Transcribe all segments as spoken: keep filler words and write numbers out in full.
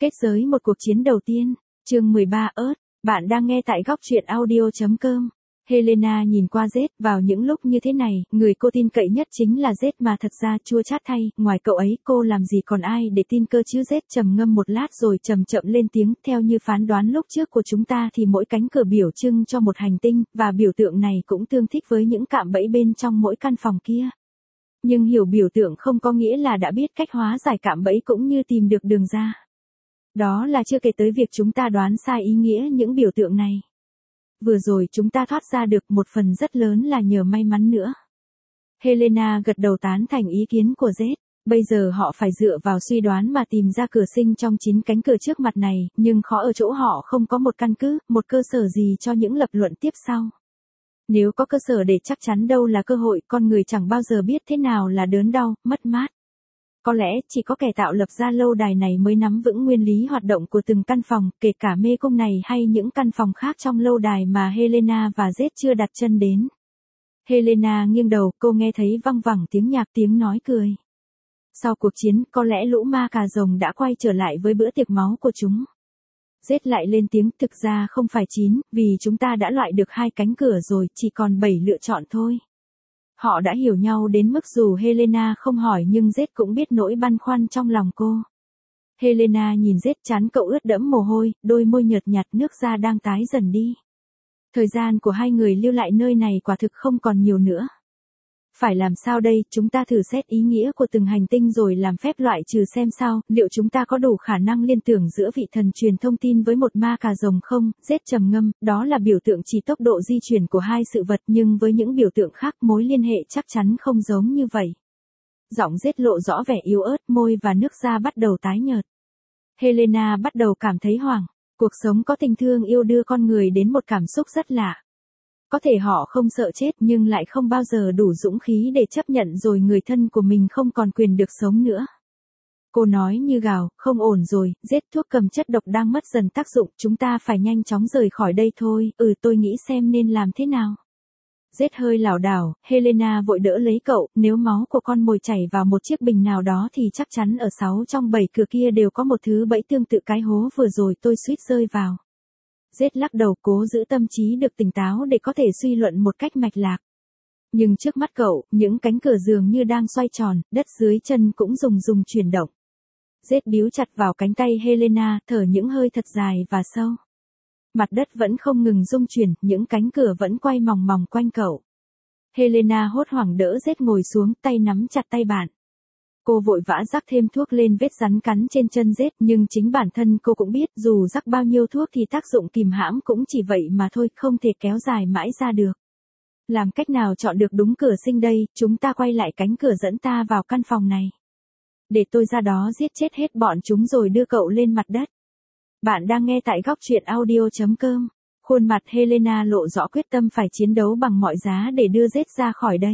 Kết giới một cuộc chiến đầu tiên, chương mười ba ớt, bạn đang nghe tại góc truyện audio.com. Helena nhìn qua Z, vào những lúc như thế này, người cô tin cậy nhất chính là Z mà thật ra chua chát thay, ngoài cậu ấy cô làm gì còn ai để tin cơ chứ. Z trầm ngâm một lát rồi chậm chậm lên tiếng, theo như phán đoán lúc trước của chúng ta thì mỗi cánh cửa biểu trưng cho một hành tinh, và biểu tượng này cũng tương thích với những cạm bẫy bên trong mỗi căn phòng kia. Nhưng hiểu biểu tượng không có nghĩa là đã biết cách hóa giải cạm bẫy cũng như tìm được đường ra. Đó là chưa kể tới việc chúng ta đoán sai ý nghĩa những biểu tượng này. Vừa rồi chúng ta thoát ra được một phần rất lớn là nhờ may mắn nữa. Helena gật đầu tán thành ý kiến của Z. Bây giờ họ phải dựa vào suy đoán mà tìm ra cửa sinh trong chín cánh cửa trước mặt này, nhưng khó ở chỗ họ không có một căn cứ, một cơ sở gì cho những lập luận tiếp sau. Nếu có cơ sở để chắc chắn đâu là cơ hội, con người chẳng bao giờ biết thế nào là đớn đau, mất mát. Có lẽ chỉ có kẻ tạo lập ra lâu đài này mới nắm vững nguyên lý hoạt động của từng căn phòng, kể cả mê cung này hay những căn phòng khác trong lâu đài mà Helena và Z chưa đặt chân đến. Helena nghiêng đầu, cô nghe thấy văng vẳng tiếng nhạc, tiếng nói cười. Sau cuộc chiến, có lẽ lũ ma cà rồng đã quay trở lại với bữa tiệc máu của chúng. Z lại lên tiếng, thực ra không phải chín, vì chúng ta đã loại được hai cánh cửa rồi, chỉ còn bảy lựa chọn thôi. Họ đã hiểu nhau đến mức dù Helena không hỏi nhưng Z cũng biết nỗi băn khoăn trong lòng cô. Helena nhìn Z, trán cậu ướt đẫm mồ hôi, đôi môi nhợt nhạt, nước da đang tái dần đi. Thời gian của hai người lưu lại nơi này quả thực không còn nhiều nữa. Phải làm sao đây, chúng ta thử xét ý nghĩa của từng hành tinh rồi làm phép loại trừ xem sao, liệu chúng ta có đủ khả năng liên tưởng giữa vị thần truyền thông tin với một ma cà rồng không? Z trầm ngâm, đó là biểu tượng chỉ tốc độ di chuyển của hai sự vật, nhưng với những biểu tượng khác mối liên hệ chắc chắn không giống như vậy. Giọng Z lộ rõ vẻ yếu ớt, môi và nước da bắt đầu tái nhợt. Helena bắt đầu cảm thấy hoảng, cuộc sống có tình thương yêu đưa con người đến một cảm xúc rất lạ. Có thể họ không sợ chết nhưng lại không bao giờ đủ dũng khí để chấp nhận rồi người thân của mình không còn quyền được sống nữa. Cô nói như gào, không ổn rồi, Z, thuốc cầm chất độc đang mất dần tác dụng, chúng ta phải nhanh chóng rời khỏi đây thôi, ừ tôi nghĩ xem nên làm thế nào. Z hơi lảo đảo, Helena vội đỡ lấy cậu, nếu máu của con mồi chảy vào một chiếc bình nào đó thì chắc chắn ở sáu trong bảy cửa kia đều có một thứ bẫy tương tự cái hố vừa rồi tôi suýt rơi vào. Z lắc đầu, cố giữ tâm trí được tỉnh táo để có thể suy luận một cách mạch lạc. Nhưng trước mắt cậu, những cánh cửa dường như đang xoay tròn, đất dưới chân cũng rùng rùng chuyển động. Z bíu chặt vào cánh tay Helena, thở những hơi thật dài và sâu. Mặt đất vẫn không ngừng rung chuyển, những cánh cửa vẫn quay mòng mòng quanh cậu. Helena hốt hoảng đỡ Z ngồi xuống, tay nắm chặt tay bạn. Cô vội vã rắc thêm thuốc lên vết rắn cắn trên chân Z, nhưng chính bản thân cô cũng biết dù rắc bao nhiêu thuốc thì tác dụng kìm hãm cũng chỉ vậy mà thôi, không thể kéo dài mãi ra được. Làm cách nào chọn được đúng cửa sinh đây, chúng ta quay lại cánh cửa dẫn ta vào căn phòng này. Để tôi ra đó giết chết hết bọn chúng rồi đưa cậu lên mặt đất. Bạn đang nghe tại góc truyện audio.com. Khuôn mặt Helena lộ rõ quyết tâm phải chiến đấu bằng mọi giá để đưa Z ra khỏi đây.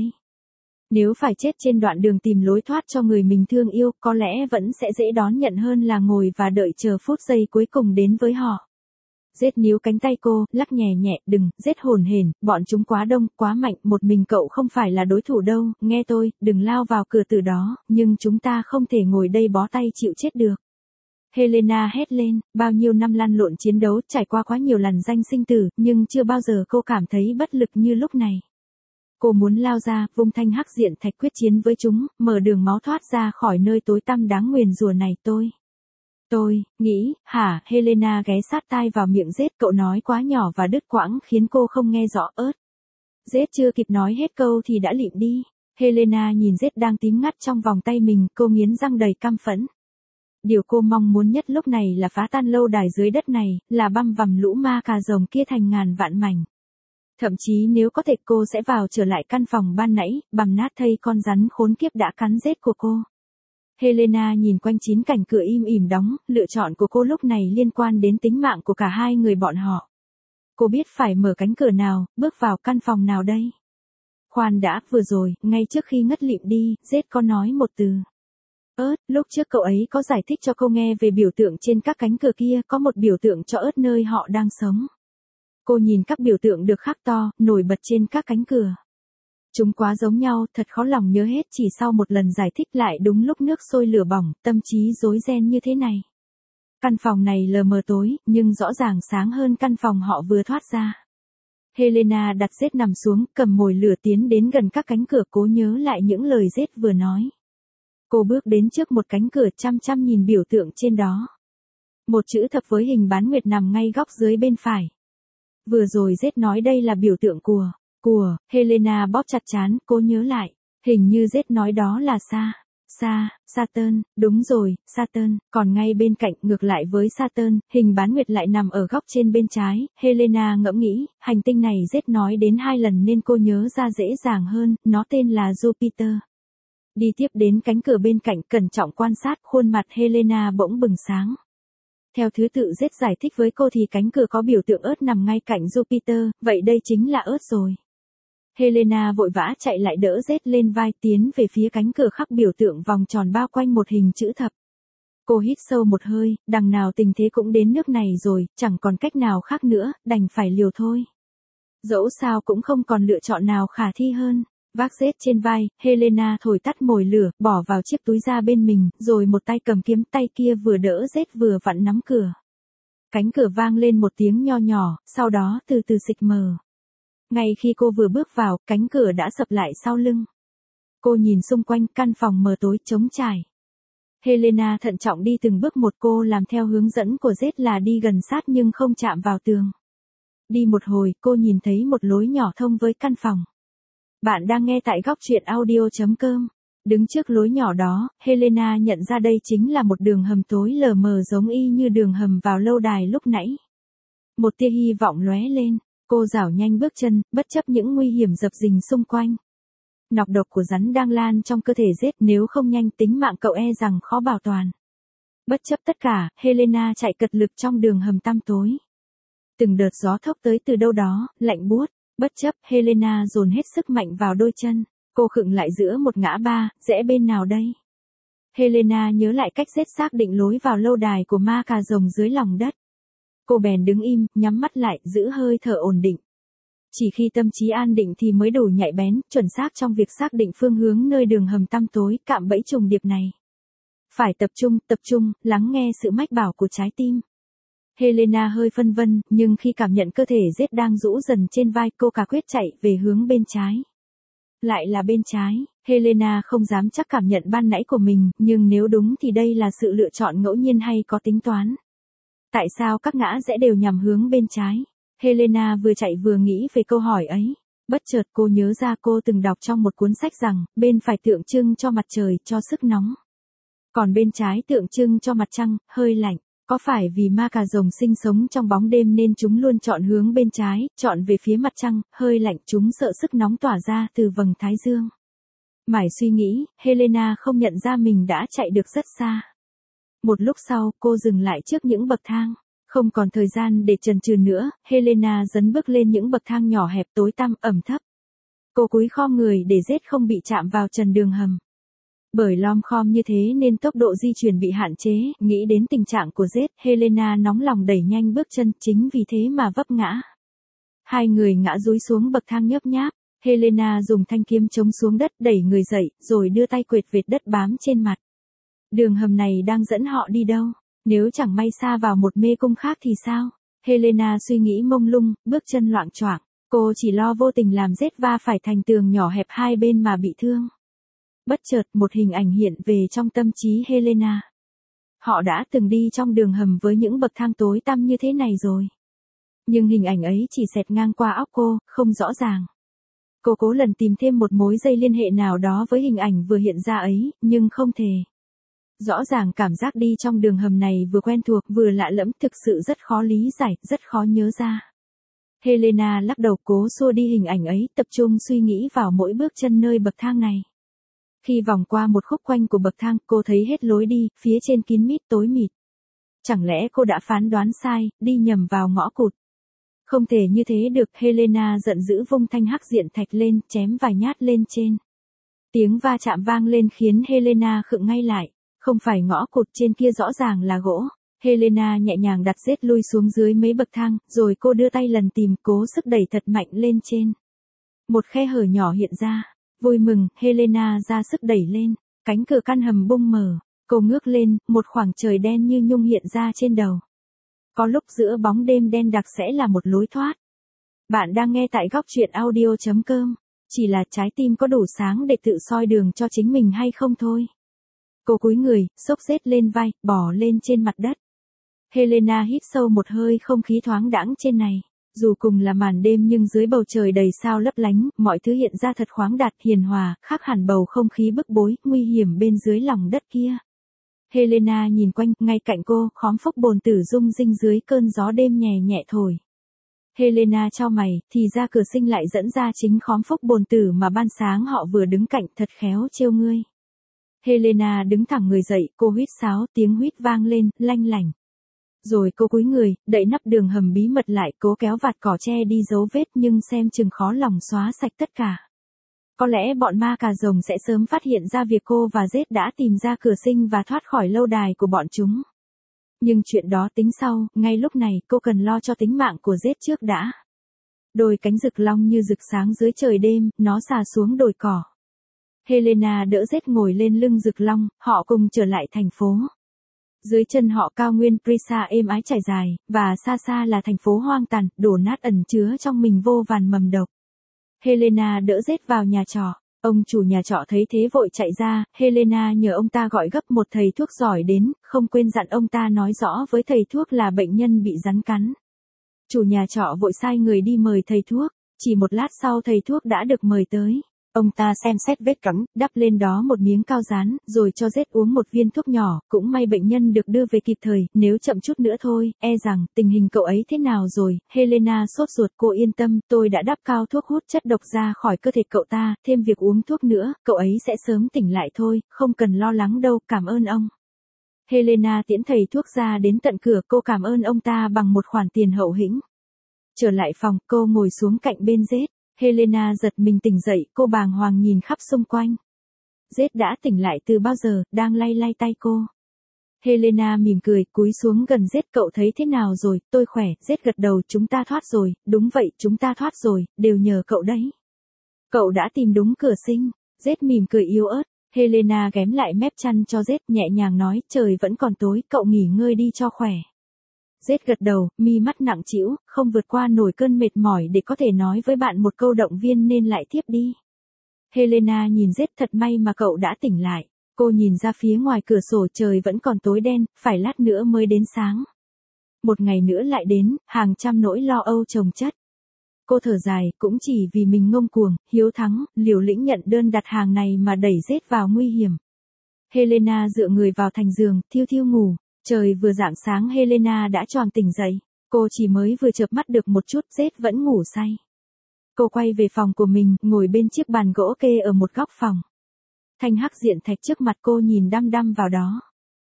Nếu phải chết trên đoạn đường tìm lối thoát cho người mình thương yêu, có lẽ vẫn sẽ dễ đón nhận hơn là ngồi và đợi chờ phút giây cuối cùng đến với họ. Z níu cánh tay cô, lắc nhẹ nhẹ, đừng, Z hồn hển, bọn chúng quá đông, quá mạnh, một mình cậu không phải là đối thủ đâu, nghe tôi, đừng lao vào cửa từ đó, nhưng chúng ta không thể ngồi đây bó tay chịu chết được. Helena hét lên, bao nhiêu năm lăn lộn chiến đấu, trải qua quá nhiều lằn ranh sinh tử, nhưng chưa bao giờ cô cảm thấy bất lực như lúc này. Cô muốn lao ra, vung thanh hắc diện thạch quyết chiến với chúng, mở đường máu thoát ra khỏi nơi tối tăm đáng nguyền rủa này. Tôi, tôi, nghĩ, hả, Helena ghé sát tai vào miệng Z, cậu nói quá nhỏ và đứt quãng khiến cô không nghe rõ ớt. Z chưa kịp nói hết câu thì đã lịm đi. Helena nhìn Z đang tím ngắt trong vòng tay mình, cô nghiến răng đầy căm phẫn. Điều cô mong muốn nhất lúc này là phá tan lâu đài dưới đất này, là băm vằm lũ ma cà rồng kia thành ngàn vạn mảnh. Thậm chí nếu có thể cô sẽ vào trở lại căn phòng ban nãy, bằm nát thây con rắn khốn kiếp đã cắn Z của cô. Helena nhìn quanh chín cảnh cửa im ỉm đóng, lựa chọn của cô lúc này liên quan đến tính mạng của cả hai người bọn họ. Cô biết phải mở cánh cửa nào, bước vào căn phòng nào đây. Khoan đã, vừa rồi, ngay trước khi ngất lịm đi, Z có nói một từ. Ớt, lúc trước cậu ấy có giải thích cho cô nghe về biểu tượng trên các cánh cửa kia, có một biểu tượng cho ớt nơi họ đang sống. Cô nhìn các biểu tượng được khắc to, nổi bật trên các cánh cửa. Chúng quá giống nhau, thật khó lòng nhớ hết, chỉ sau một lần giải thích lại đúng lúc nước sôi lửa bỏng, tâm trí rối ren như thế này. Căn phòng này lờ mờ tối, nhưng rõ ràng sáng hơn căn phòng họ vừa thoát ra. Helena đặt Jade nằm xuống, cầm mồi lửa tiến đến gần các cánh cửa cố nhớ lại những lời Jade vừa nói. Cô bước đến trước một cánh cửa chăm chăm nhìn biểu tượng trên đó. Một chữ thập với hình bán nguyệt nằm ngay góc dưới bên phải. Vừa rồi Jade nói đây là biểu tượng của, của, Helena bóp chặt trán, cô nhớ lại. Hình như Jade nói đó là Sa, Sa, Saturn, đúng rồi, Saturn, còn ngay bên cạnh ngược lại với Saturn, hình bán nguyệt lại nằm ở góc trên bên trái. Helena ngẫm nghĩ, hành tinh này Jade nói đến hai lần nên cô nhớ ra dễ dàng hơn, nó tên là Jupiter. Đi tiếp đến cánh cửa bên cạnh cẩn trọng quan sát, khuôn mặt Helena bỗng bừng sáng. Theo thứ tự Jade giải thích với cô thì cánh cửa có biểu tượng ớt nằm ngay cạnh Jupiter, vậy đây chính là ớt rồi. Helena vội vã chạy lại đỡ Jade lên vai tiến về phía cánh cửa khắc biểu tượng vòng tròn bao quanh một hình chữ thập. Cô hít sâu một hơi, đằng nào tình thế cũng đến nước này rồi, chẳng còn cách nào khác nữa, đành phải liều thôi. Dẫu sao cũng không còn lựa chọn nào khả thi hơn. Vác Jade trên vai, Helena thổi tắt mồi lửa, bỏ vào chiếc túi da bên mình, rồi một tay cầm kiếm, tay kia vừa đỡ Jade vừa vặn nắm cửa. Cánh cửa vang lên một tiếng nho nhỏ, sau đó từ từ xịch mờ. Ngay khi cô vừa bước vào, cánh cửa đã sập lại sau lưng. Cô nhìn xung quanh, căn phòng mờ tối trống trải. Helena thận trọng đi từng bước một, cô làm theo hướng dẫn của Jade là đi gần sát nhưng không chạm vào tường. Đi một hồi, cô nhìn thấy một lối nhỏ thông với căn phòng. Bạn đang nghe tại góc truyện audio chấm com. Đứng trước lối nhỏ đó, Helena nhận ra đây chính là một đường hầm tối lờ mờ giống y như đường hầm vào lâu đài lúc nãy. Một tia hy vọng lóe lên, cô rảo nhanh bước chân, bất chấp những nguy hiểm dập dình xung quanh. Nọc độc của rắn đang lan trong cơ thể Jade, nếu không nhanh tính mạng cậu e rằng khó bảo toàn. Bất chấp tất cả, Helena chạy cật lực trong đường hầm tăm tối. Từng đợt gió thốc tới từ đâu đó, lạnh buốt. Bất chấp, Helena dồn hết sức mạnh vào đôi chân. Cô khựng lại giữa một ngã ba, rẽ bên nào đây? Helena nhớ lại cách Jade xác định lối vào lâu đài của ma cà rồng dưới lòng đất. Cô bèn đứng im, nhắm mắt lại, giữ hơi thở ổn định. Chỉ khi tâm trí an định thì mới đủ nhạy bén, chuẩn xác trong việc xác định phương hướng nơi đường hầm tăm tối, cạm bẫy trùng điệp này. Phải tập trung, tập trung, lắng nghe sự mách bảo của trái tim. Helena hơi phân vân, nhưng khi cảm nhận cơ thể Jade đang rũ dần trên vai, cô quả quyết chạy về hướng bên trái. Lại là bên trái, Helena không dám chắc cảm nhận ban nãy của mình, nhưng nếu đúng thì đây là sự lựa chọn ngẫu nhiên hay có tính toán? Tại sao các ngã rẽ đều nhằm hướng bên trái? Helena vừa chạy vừa nghĩ về câu hỏi ấy. Bất chợt cô nhớ ra cô từng đọc trong một cuốn sách rằng, bên phải tượng trưng cho mặt trời, cho sức nóng. Còn bên trái tượng trưng cho mặt trăng, hơi lạnh. Có phải vì ma cà rồng sinh sống trong bóng đêm nên chúng luôn chọn hướng bên trái, chọn về phía mặt trăng, hơi lạnh, chúng sợ sức nóng tỏa ra từ vầng thái dương? Mải suy nghĩ, Helena không nhận ra mình đã chạy được rất xa. Một lúc sau, cô dừng lại trước những bậc thang. Không còn thời gian để chần chừ nữa, Helena dấn bước lên những bậc thang nhỏ hẹp tối tăm, ẩm thấp. Cô cúi khom người để Jade không bị chạm vào trần đường hầm. Bởi lom khom như thế nên tốc độ di chuyển bị hạn chế, nghĩ đến tình trạng của Jade, Helena nóng lòng đẩy nhanh bước chân, chính vì thế mà vấp ngã. Hai người ngã dúi xuống bậc thang nhấp nháp, Helena dùng thanh kiếm chống xuống đất đẩy người dậy, rồi đưa tay quệt vệt đất bám trên mặt. Đường hầm này đang dẫn họ đi đâu? Nếu chẳng may sa vào một mê cung khác thì sao? Helena suy nghĩ mông lung, bước chân loạng choạng. Cô chỉ lo vô tình làm Jade va phải thành tường nhỏ hẹp hai bên mà bị thương. Bất chợt một hình ảnh hiện về trong tâm trí Helena. Họ đã từng đi trong đường hầm với những bậc thang tối tăm như thế này rồi. Nhưng hình ảnh ấy chỉ xẹt ngang qua óc cô, không rõ ràng. Cô cố lần tìm thêm một mối dây liên hệ nào đó với hình ảnh vừa hiện ra ấy, nhưng không thể. Rõ ràng cảm giác đi trong đường hầm này vừa quen thuộc vừa lạ lẫm, thực sự rất khó lý giải, rất khó nhớ ra. Helena lắc đầu cố xua đi hình ảnh ấy, tập trung suy nghĩ vào mỗi bước chân nơi bậc thang này. Khi vòng qua một khúc quanh của bậc thang, cô thấy hết lối đi, phía trên kín mít tối mịt. Chẳng lẽ cô đã phán đoán sai, đi nhầm vào ngõ cụt? Không thể như thế được, Helena giận dữ vung thanh hắc diện thạch lên, chém vài nhát lên trên. Tiếng va chạm vang lên khiến Helena khựng ngay lại. Không phải ngõ cụt, trên kia rõ ràng là gỗ. Helena nhẹ nhàng đặt Jade lui xuống dưới mấy bậc thang, rồi cô đưa tay lần tìm, cố sức đẩy thật mạnh lên trên. Một khe hở nhỏ hiện ra. Vui mừng, Helena ra sức đẩy lên. Cánh cửa căn hầm bung mở. Cô ngước lên, một khoảng trời đen như nhung hiện ra trên đầu. Có lúc giữa bóng đêm đen đặc sẽ là một lối thoát. Bạn đang nghe tại góc truyện audio chấm com. Chỉ là trái tim có đủ sáng để tự soi đường cho chính mình hay không thôi. Cô cúi người, xốc rết lên vai, bỏ lên trên mặt đất. Helena hít sâu một hơi, không khí thoáng đãng trên này. Dù cùng là màn đêm nhưng dưới bầu trời đầy sao lấp lánh, mọi thứ hiện ra thật khoáng đạt, hiền hòa, khác hẳn bầu không khí bức bối, nguy hiểm bên dưới lòng đất kia. Helena nhìn quanh, ngay cạnh cô, khóm phốc bồn tử rung rinh dưới cơn gió đêm nhẹ nhẹ thổi. Helena chau mày, thì ra cửa sinh lại dẫn ra chính khóm phốc bồn tử mà ban sáng họ vừa đứng cạnh, thật khéo trêu ngươi. Helena đứng thẳng người dậy, cô huýt sáo, tiếng huýt vang lên, lanh lảnh. Rồi cô cúi người, đậy nắp đường hầm bí mật lại, cố kéo vạt cỏ che đi dấu vết nhưng xem chừng khó lòng xóa sạch tất cả. Có lẽ bọn ma cà rồng sẽ sớm phát hiện ra việc cô và Zed đã tìm ra cửa sinh và thoát khỏi lâu đài của bọn chúng. Nhưng chuyện đó tính sau, ngay lúc này cô cần lo cho tính mạng của Zed trước đã. Đôi cánh rực long như rực sáng dưới trời đêm, nó xà xuống đồi cỏ. Helena đỡ Zed ngồi lên lưng rực long, họ cùng trở lại thành phố. Dưới chân họ cao nguyên Prisa êm ái trải dài, và xa xa là thành phố hoang tàn, đổ nát ẩn chứa trong mình vô vàn mầm độc. Helena đỡ Zed vào nhà trọ. Ông chủ nhà trọ thấy thế vội chạy ra, Helena nhờ ông ta gọi gấp một thầy thuốc giỏi đến, không quên dặn ông ta nói rõ với thầy thuốc là bệnh nhân bị rắn cắn. Chủ nhà trọ vội sai người đi mời thầy thuốc, chỉ một lát sau thầy thuốc đã được mời tới. Ông ta xem xét vết cắn, đắp lên đó một miếng cao dán, rồi cho Zed uống một viên thuốc nhỏ, cũng may bệnh nhân được đưa về kịp thời, nếu chậm chút nữa thôi, e rằng, tình hình cậu ấy thế nào rồi, Helena sốt ruột, cô yên tâm, tôi đã đắp cao thuốc hút chất độc ra khỏi cơ thể cậu ta, thêm việc uống thuốc nữa, cậu ấy sẽ sớm tỉnh lại thôi, không cần lo lắng đâu, cảm ơn ông. Helena tiễn thầy thuốc ra đến tận cửa, cô cảm ơn ông ta bằng một khoản tiền hậu hĩnh. Trở lại phòng, cô ngồi xuống cạnh bên Zed. Helena giật mình tỉnh dậy, cô bàng hoàng nhìn khắp xung quanh. Zed đã tỉnh lại từ bao giờ, đang lay lay tay cô. Helena mỉm cười, cúi xuống gần Zed, cậu thấy thế nào rồi, tôi khỏe, Zed gật đầu, chúng ta thoát rồi, đúng vậy, chúng ta thoát rồi, đều nhờ cậu đấy. Cậu đã tìm đúng cửa sinh, Zed mỉm cười yếu ớt, Helena ghém lại mép chăn cho Zed, nhẹ nhàng nói, trời vẫn còn tối, cậu nghỉ ngơi đi cho khỏe. Zed gật đầu, mi mắt nặng trĩu, không vượt qua nổi cơn mệt mỏi để có thể nói với bạn một câu động viên nên lại tiếp đi. Helena nhìn Zed, thật may mà cậu đã tỉnh lại. Cô nhìn ra phía ngoài cửa sổ, trời vẫn còn tối đen, phải lát nữa mới đến sáng. Một ngày nữa lại đến, hàng trăm nỗi lo âu chồng chất. Cô thở dài, cũng chỉ vì mình ngông cuồng, hiếu thắng, liều lĩnh nhận đơn đặt hàng này mà đẩy Zed vào nguy hiểm. Helena dựa người vào thành giường, thiêu thiêu ngủ. Trời vừa rạng sáng Helena đã tròn tỉnh dậy. Cô chỉ mới vừa chợp mắt được một chút, Zed vẫn ngủ say. Cô quay về phòng của mình, ngồi bên chiếc bàn gỗ kê ở một góc phòng. Thanh hắc diện thạch trước mặt cô nhìn đăm đăm vào đó.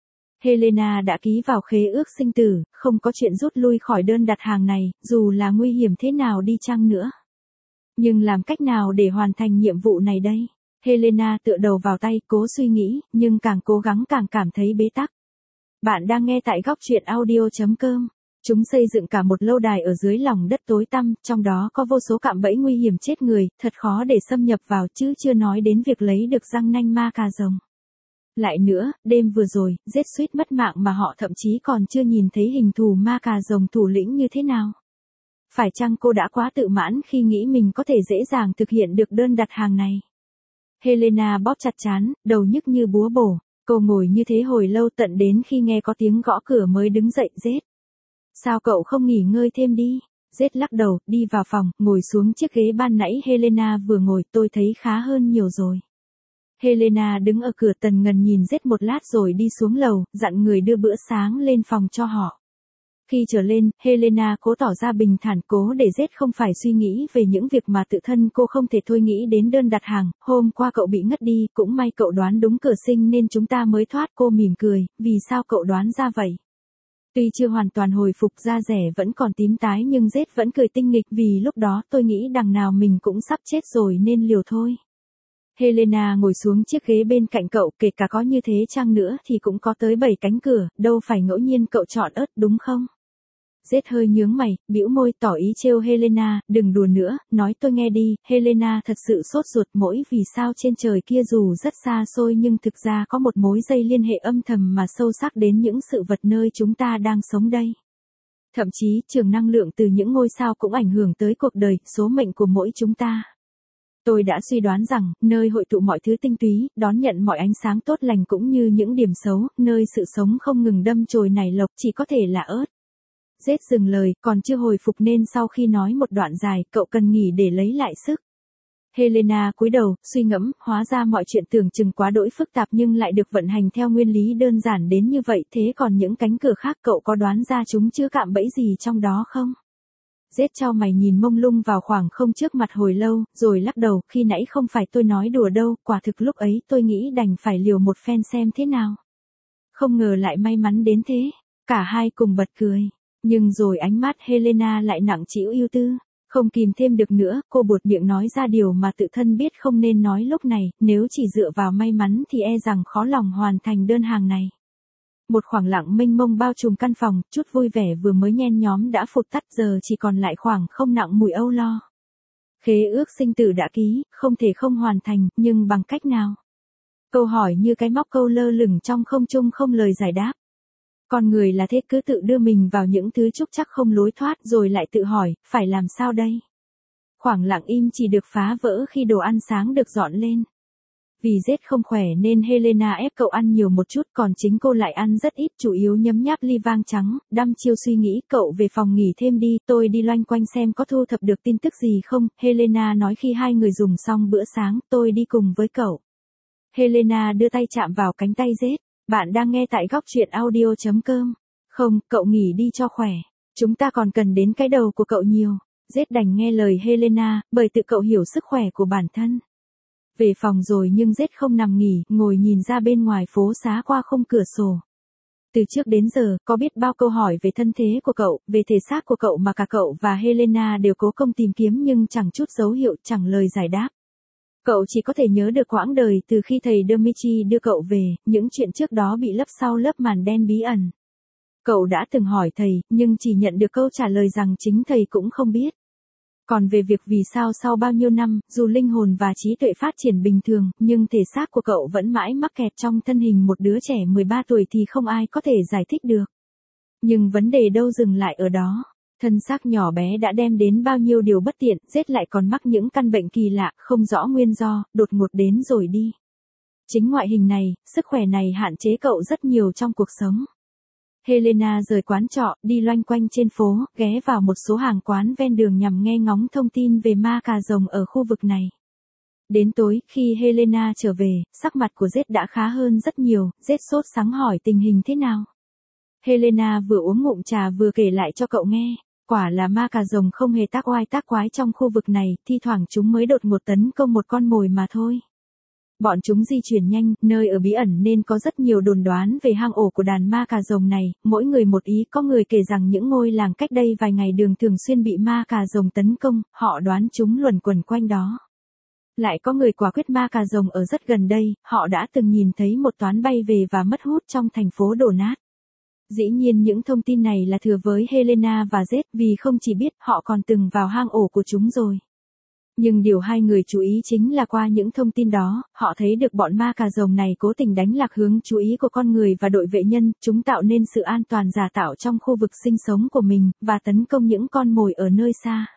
Helena đã ký vào khế ước sinh tử, không có chuyện rút lui khỏi đơn đặt hàng này, dù là nguy hiểm thế nào đi chăng nữa. Nhưng làm cách nào để hoàn thành nhiệm vụ này đây? Helena tựa đầu vào tay, cố suy nghĩ, nhưng càng cố gắng càng cảm thấy bế tắc. Bạn đang nghe tại góc truyện audio chấm com. Chúng xây dựng cả một lâu đài ở dưới lòng đất tối tăm, trong đó có vô số cạm bẫy nguy hiểm chết người, thật khó để xâm nhập vào chứ chưa nói đến việc lấy được răng nanh ma cà rồng. Lại nữa, đêm vừa rồi, Zed suýt mất mạng mà họ thậm chí còn chưa nhìn thấy hình thù ma cà rồng thủ lĩnh như thế nào. Phải chăng cô đã quá tự mãn khi nghĩ mình có thể dễ dàng thực hiện được đơn đặt hàng này? Helena bóp chặt trán, đầu nhức như búa bổ. Cô ngồi như thế hồi lâu tận đến khi nghe có tiếng gõ cửa mới đứng dậy. Zed. Sao cậu không nghỉ ngơi thêm đi? Zed lắc đầu, đi vào phòng, ngồi xuống chiếc ghế ban nãy Helena vừa ngồi, tôi thấy khá hơn nhiều rồi. Helena đứng ở cửa tần ngần nhìn Zed một lát rồi đi xuống lầu, dặn người đưa bữa sáng lên phòng cho họ. Khi trở lên, Helena cố tỏ ra bình thản, cố để Zed không phải suy nghĩ về những việc mà tự thân cô không thể thôi nghĩ đến đơn đặt hàng. Hôm qua cậu bị ngất đi, cũng may cậu đoán đúng cửa sinh nên chúng ta mới thoát. Cô mỉm cười, vì sao cậu đoán ra vậy? Tuy chưa hoàn toàn hồi phục, da rẻ vẫn còn tím tái nhưng Zed vẫn cười tinh nghịch, vì lúc đó tôi nghĩ đằng nào mình cũng sắp chết rồi nên liều thôi. Helena ngồi xuống chiếc ghế bên cạnh cậu, kể cả có như thế chăng nữa thì cũng có tới bảy cánh cửa, đâu phải ngẫu nhiên cậu chọn ớt đúng không? Z hơi nhướng mày, bĩu môi tỏ ý trêu Helena, đừng đùa nữa, nói tôi nghe đi. Helena thật sự sốt ruột, mỗi vì sao trên trời kia dù rất xa xôi nhưng thực ra có một mối dây liên hệ âm thầm mà sâu sắc đến những sự vật nơi chúng ta đang sống đây. Thậm chí trường năng lượng từ những ngôi sao cũng ảnh hưởng tới cuộc đời, số mệnh của mỗi chúng ta. Tôi đã suy đoán rằng, nơi hội tụ mọi thứ tinh túy, đón nhận mọi ánh sáng tốt lành cũng như những điểm xấu, nơi sự sống không ngừng đâm chồi nảy lộc chỉ có thể là ớt. Z dừng lời, còn chưa hồi phục nên sau khi nói một đoạn dài, cậu cần nghỉ để lấy lại sức. Helena cúi đầu, suy ngẫm, hóa ra mọi chuyện tưởng chừng quá đỗi phức tạp nhưng lại được vận hành theo nguyên lý đơn giản đến như vậy, thế còn những cánh cửa khác cậu có đoán ra chúng chưa cạm bẫy gì trong đó không? Z chau mày nhìn mông lung vào khoảng không trước mặt hồi lâu, rồi lắc đầu, khi nãy không phải tôi nói đùa đâu, quả thực lúc ấy tôi nghĩ đành phải liều một phen xem thế nào. Không ngờ lại may mắn đến thế, cả hai cùng bật cười, nhưng rồi ánh mắt Helena lại nặng trĩu ưu tư, không kìm thêm được nữa, cô buột miệng nói ra điều mà tự thân biết không nên nói lúc này, nếu chỉ dựa vào may mắn thì e rằng khó lòng hoàn thành đơn hàng này. Một khoảng lặng mênh mông bao trùm căn phòng, chút vui vẻ vừa mới nhen nhóm đã phụt tắt giờ chỉ còn lại khoảng không nặng mùi âu lo. Khế ước sinh tử đã ký, không thể không hoàn thành, nhưng bằng cách nào? Câu hỏi như cái móc câu lơ lửng trong không trung không lời giải đáp. Con người là thế cứ tự đưa mình vào những thứ trúc chắc không lối thoát rồi lại tự hỏi, phải làm sao đây? Khoảng lặng im chỉ được phá vỡ khi đồ ăn sáng được dọn lên. Vì Z không khỏe nên Helena ép cậu ăn nhiều một chút còn chính cô lại ăn rất ít chủ yếu nhấm nháp ly vang trắng, đăm chiêu suy nghĩ cậu về phòng nghỉ thêm đi tôi đi loanh quanh xem có thu thập được tin tức gì không, Helena nói khi hai người dùng xong bữa sáng tôi đi cùng với cậu. Helena đưa tay chạm vào cánh tay Z, bạn đang nghe tại góc truyện audio chấm com. Không, cậu nghỉ đi cho khỏe, chúng ta còn cần đến cái đầu của cậu nhiều. Z đành nghe lời Helena, bởi tự cậu hiểu sức khỏe của bản thân. Về phòng rồi nhưng Z không nằm nghỉ, ngồi nhìn ra bên ngoài phố xá qua khung cửa sổ. Từ trước đến giờ, có biết bao câu hỏi về thân thế của cậu, về thể xác của cậu mà cả cậu và Helena đều cố công tìm kiếm nhưng chẳng chút dấu hiệu, chẳng lời giải đáp. Cậu chỉ có thể nhớ được quãng đời từ khi thầy Dmitry đưa cậu về, những chuyện trước đó bị lấp sau lớp màn đen bí ẩn. Cậu đã từng hỏi thầy, nhưng chỉ nhận được câu trả lời rằng chính thầy cũng không biết. Còn về việc vì sao sau bao nhiêu năm, dù linh hồn và trí tuệ phát triển bình thường, nhưng thể xác của cậu vẫn mãi mắc kẹt trong thân hình một đứa trẻ mười ba tuổi thì không ai có thể giải thích được. Nhưng vấn đề đâu dừng lại ở đó. Thân xác nhỏ bé đã đem đến bao nhiêu điều bất tiện, Z lại còn mắc những căn bệnh kỳ lạ, không rõ nguyên do, đột ngột đến rồi đi. Chính ngoại hình này, sức khỏe này hạn chế cậu rất nhiều trong cuộc sống. Helena rời quán trọ, đi loanh quanh trên phố, ghé vào một số hàng quán ven đường nhằm nghe ngóng thông tin về ma cà rồng ở khu vực này. Đến tối, khi Helena trở về, sắc mặt của Z đã khá hơn rất nhiều, Z sốt sắng hỏi tình hình thế nào. Helena vừa uống ngụm trà vừa kể lại cho cậu nghe, quả là ma cà rồng không hề tác oai tác quái trong khu vực này, thi thoảng chúng mới đột ngột tấn công một con mồi mà thôi. Bọn chúng di chuyển nhanh, nơi ở bí ẩn nên có rất nhiều đồn đoán về hang ổ của đàn ma cà rồng này, mỗi người một ý, có người kể rằng những ngôi làng cách đây vài ngày đường thường xuyên bị ma cà rồng tấn công, họ đoán chúng luẩn quẩn quanh đó. Lại có người quả quyết ma cà rồng ở rất gần đây, họ đã từng nhìn thấy một toán bay về và mất hút trong thành phố đổ nát. Dĩ nhiên những thông tin này là thừa với Helena và Z vì không chỉ biết họ còn từng vào hang ổ của chúng rồi. Nhưng điều hai người chú ý chính là qua những thông tin đó, họ thấy được bọn ma cà rồng này cố tình đánh lạc hướng chú ý của con người và đội vệ nhân, chúng tạo nên sự an toàn giả tạo trong khu vực sinh sống của mình, và tấn công những con mồi ở nơi xa.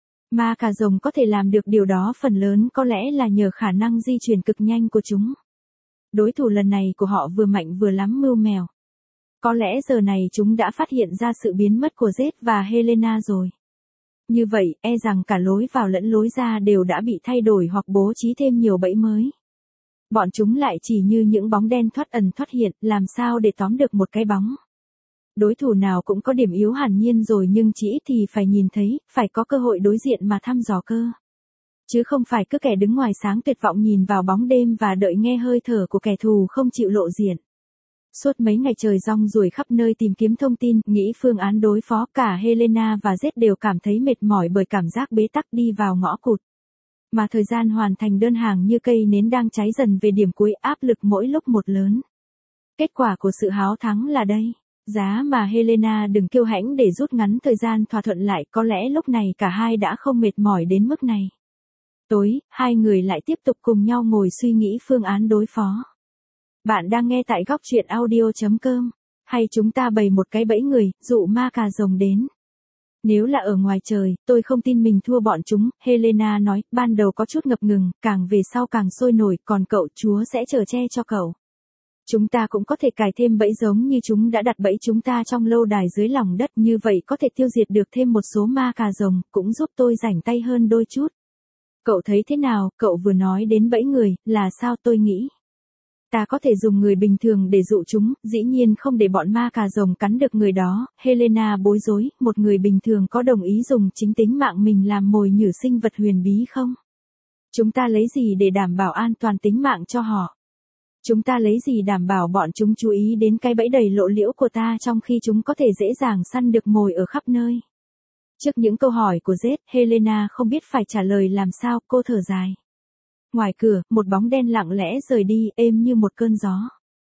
Ma cà rồng có thể làm được điều đó phần lớn có lẽ là nhờ khả năng di chuyển cực nhanh của chúng. Đối thủ lần này của họ vừa mạnh vừa lắm mưu mèo. Có lẽ giờ này chúng đã phát hiện ra sự biến mất của Z và Helena rồi. Như vậy, e rằng cả lối vào lẫn lối ra đều đã bị thay đổi hoặc bố trí thêm nhiều bẫy mới. Bọn chúng lại chỉ như những bóng đen thoát ẩn thoát hiện, làm sao để tóm được một cái bóng. Đối thủ nào cũng có điểm yếu hẳn nhiên rồi nhưng chỉ ít thì phải nhìn thấy, phải có cơ hội đối diện mà thăm dò cơ. Chứ không phải cứ kẻ đứng ngoài sáng tuyệt vọng nhìn vào bóng đêm và đợi nghe hơi thở của kẻ thù không chịu lộ diện. Suốt mấy ngày trời rong ruổi khắp nơi tìm kiếm thông tin, nghĩ phương án đối phó, cả Helena và Z đều cảm thấy mệt mỏi bởi cảm giác bế tắc đi vào ngõ cụt. Mà thời gian hoàn thành đơn hàng như cây nến đang cháy dần về điểm cuối, áp lực mỗi lúc một lớn. Kết quả của sự háo thắng là đây. Giá mà Helena đừng kiêu hãnh để rút ngắn thời gian thỏa thuận lại, có lẽ lúc này cả hai đã không mệt mỏi đến mức này. Tối, hai người lại tiếp tục cùng nhau ngồi suy nghĩ phương án đối phó. Bạn đang nghe tại góc truyện audio chấm com. Hay chúng ta bày một cái bẫy người, dụ ma cà rồng đến. Nếu là ở ngoài trời, tôi không tin mình thua bọn chúng, Helena nói, ban đầu có chút ngập ngừng, càng về sau càng sôi nổi, còn cậu, Chúa sẽ chở che cho cậu. Chúng ta cũng có thể cài thêm bẫy giống như chúng đã đặt bẫy chúng ta trong lâu đài dưới lòng đất, như vậy có thể tiêu diệt được thêm một số ma cà rồng, cũng giúp tôi rảnh tay hơn đôi chút. Cậu thấy thế nào? Cậu vừa nói đến bẫy người, là sao? Tôi nghĩ ta có thể dùng người bình thường để dụ chúng, dĩ nhiên không để bọn ma cà rồng cắn được người đó. Helena bối rối, một người bình thường có đồng ý dùng chính tính mạng mình làm mồi nhử sinh vật huyền bí không? Chúng ta lấy gì để đảm bảo an toàn tính mạng cho họ? Chúng ta lấy gì đảm bảo bọn chúng chú ý đến cái bẫy đầy lộ liễu của ta trong khi chúng có thể dễ dàng săn được mồi ở khắp nơi? Trước những câu hỏi của Zed, Helena không biết phải trả lời làm sao, cô thở dài. Ngoài cửa, một bóng đen lặng lẽ rời đi, êm như một cơn gió.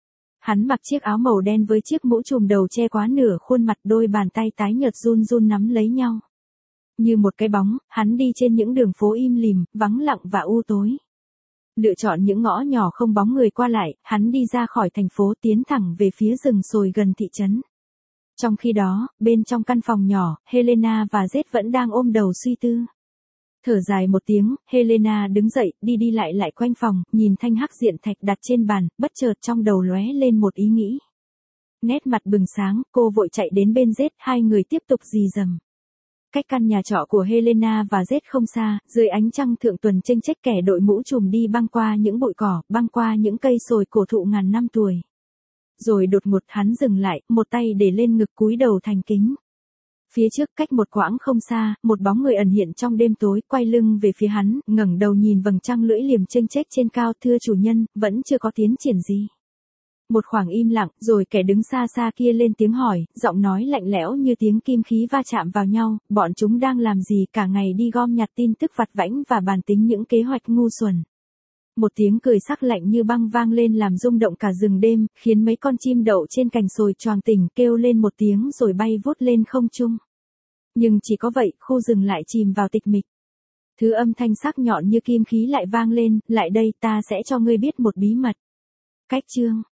Hắn mặc chiếc áo màu đen với chiếc mũ trùm đầu che quá nửa khuôn mặt, đôi bàn tay tái nhợt run run nắm lấy nhau. Như một cái bóng, hắn đi trên những đường phố im lìm, vắng lặng và u tối. Lựa chọn những ngõ nhỏ không bóng người qua lại, hắn đi ra khỏi thành phố, tiến thẳng về phía rừng sồi gần thị trấn. Trong khi đó, bên trong căn phòng nhỏ, Helena và Zed vẫn đang ôm đầu suy tư. Thở dài một tiếng, Helena đứng dậy, đi đi lại lại quanh phòng, nhìn thanh hắc diện thạch đặt trên bàn, bất chợt trong đầu lóe lên một ý nghĩ. Nét mặt bừng sáng, cô vội chạy đến bên Zed, hai người tiếp tục rì rầm. Cách căn nhà trọ của Helena và Zed không xa, dưới ánh trăng thượng tuần chênh chếch kẻ đội mũ trùm đi băng qua những bụi cỏ, băng qua những cây sồi cổ thụ ngàn năm tuổi. Rồi đột ngột hắn dừng lại, một tay để lên ngực cúi đầu thành kính. Phía trước cách một quãng không xa, một bóng người ẩn hiện trong đêm tối, quay lưng về phía hắn, ngẩng đầu nhìn vầng trăng lưỡi liềm chênh chếch trên cao, thưa chủ nhân, vẫn chưa có tiến triển gì. Một khoảng im lặng, rồi kẻ đứng xa xa kia lên tiếng hỏi, giọng nói lạnh lẽo như tiếng kim khí va chạm vào nhau, bọn chúng đang làm gì? Cả ngày đi gom nhặt tin tức vặt vãnh và bàn tính những kế hoạch ngu xuẩn. Một tiếng cười sắc lạnh như băng vang lên làm rung động cả rừng đêm, khiến mấy con chim đậu trên cành sồi choàng tỉnh, kêu lên một tiếng rồi bay vút lên không trung. Nhưng chỉ có vậy, khu rừng lại chìm vào tịch mịch. Thứ âm thanh sắc nhọn như kim khí lại vang lên, lại đây, ta sẽ cho ngươi biết một bí mật. Cách chương